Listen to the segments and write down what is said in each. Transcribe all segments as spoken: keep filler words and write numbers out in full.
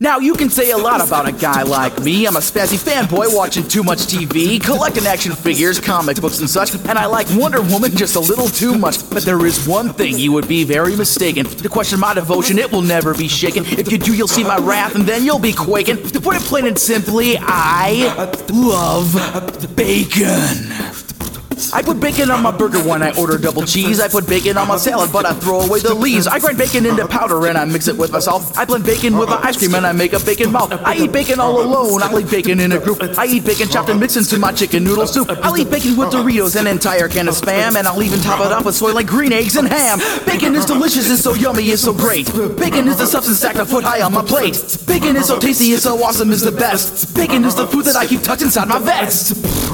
Now you can say a lot about a guy like me. I'm a spazzy fanboy watching too much T V, collecting action figures, comic books and such, and I like Wonder Woman just a little too much. But there is one thing you would be very mistaken. To question my devotion, it will never be shaken. If you do, you'll see my wrath and then you'll be quaking. To put it plain and simply, I love bacon. I put bacon on my burger when I order double cheese. I put bacon on my salad, but I throw away the leaves. I grind bacon into powder and I mix it with my salt. I blend bacon with my ice cream and I make a bacon malt. I eat bacon all alone, I'll eat bacon in a group. I eat bacon chopped and mixed into my chicken noodle soup. I'll eat bacon with Doritos, an entire can of Spam, and I'll even top it off with soy like green eggs and ham. Bacon is delicious, it's so yummy, it's so great. Bacon is the substance stacked a foot high on my plate. Bacon is so tasty, it's so awesome, it's the best. Bacon is the food that I keep tucked inside my vest.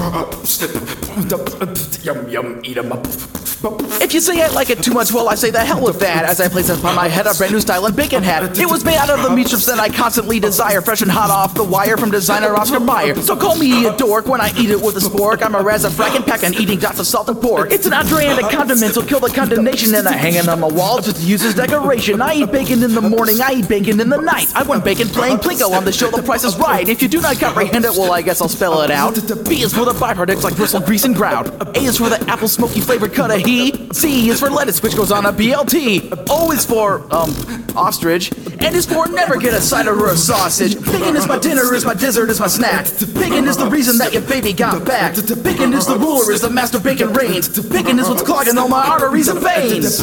Yum, yum, eat 'em up. If you say I like it too much, well, I say the hell with that, as I place upon my head a brand new style and bacon hat. It was made out of the meat strips that I constantly desire, fresh and hot off the wire from designer Oscar Mayer. So call me a dork when I eat it with a spork. I'm a razafrack pack and eating dots of salt and pork. It's an entree and a condiment, so kill the condemnation, and I hang it on my wall just to use as decoration. I eat bacon in the morning, I eat bacon in the night. I want bacon playing Plinko on the show The Price is Right. If you do not comprehend it, well, I guess I'll spell it out. B is for the byproducts like bristle, grease, and grout. A is for the apple smoky flavored cut of he. C is for lettuce, which goes on a B L T. O is for, um, ostrich. N is for never get a cider or a sausage. Bacon is my dinner, is my dessert, is my snack. Bacon is the reason that your baby got back. Bacon is the ruler, is the master bacon reigns. Bacon is what's clogging all my arteries and veins.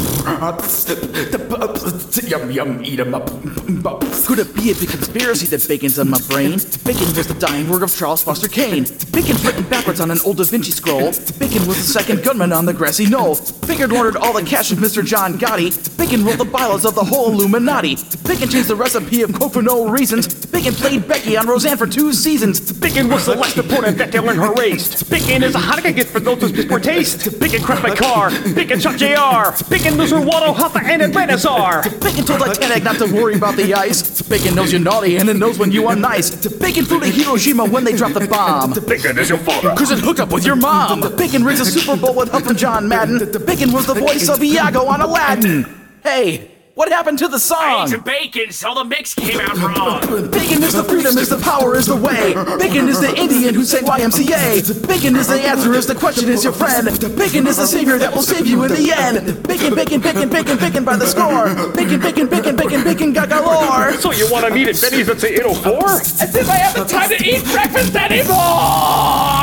Yum, yum, eat 'em up. Could it be a big conspiracy that bacon's on my brain? Bacon was the dying work of Charles Foster Kane. Bacon's written backwards on an old Da Vinci scroll. Bacon was the second gunman on the grassy knoll. Bacon ordered all the cash of Mister John Gotti. Bacon wrote the bylaws of the whole Illuminati. Bacon changed the recipe of Coke for no reasons. Bacon played Becky on Roseanne for two seasons. Bacon was the last opponent that Dylan erased. Bacon is a Hanukkah gift for those who speak for taste. Bacon crashed my car. Bacon shot J R. Bacon loser Waldo Hoffa and Advanazar. Bacon told Titanic not to worry about the ice. Bacon knows you're naughty and it knows when you are nice. Bacon flew to Hiroshima when they dropped the bomb. Bacon is your father. Cause it hooked up with your mom. Bacon rings a Super Bowl with Huff and John Madden. Bacon was the voice of Iago on Aladdin. Hey, what happened to the I song? ate some bacon, so the mix came out wrong. Bacon is the freedom, is the power, is the way. Bacon is the Indian who sang Y M C A. Bacon is the answer, is the question, is your friend. Bacon is the savior that will save you in the end. Bacon, bacon, bacon, bacon, bacon by the score. Bacon, bacon, bacon, bacon, bacon, got galore. So you want to meet at Benny's at say eight oh four? As if I have the time to eat breakfast anymore!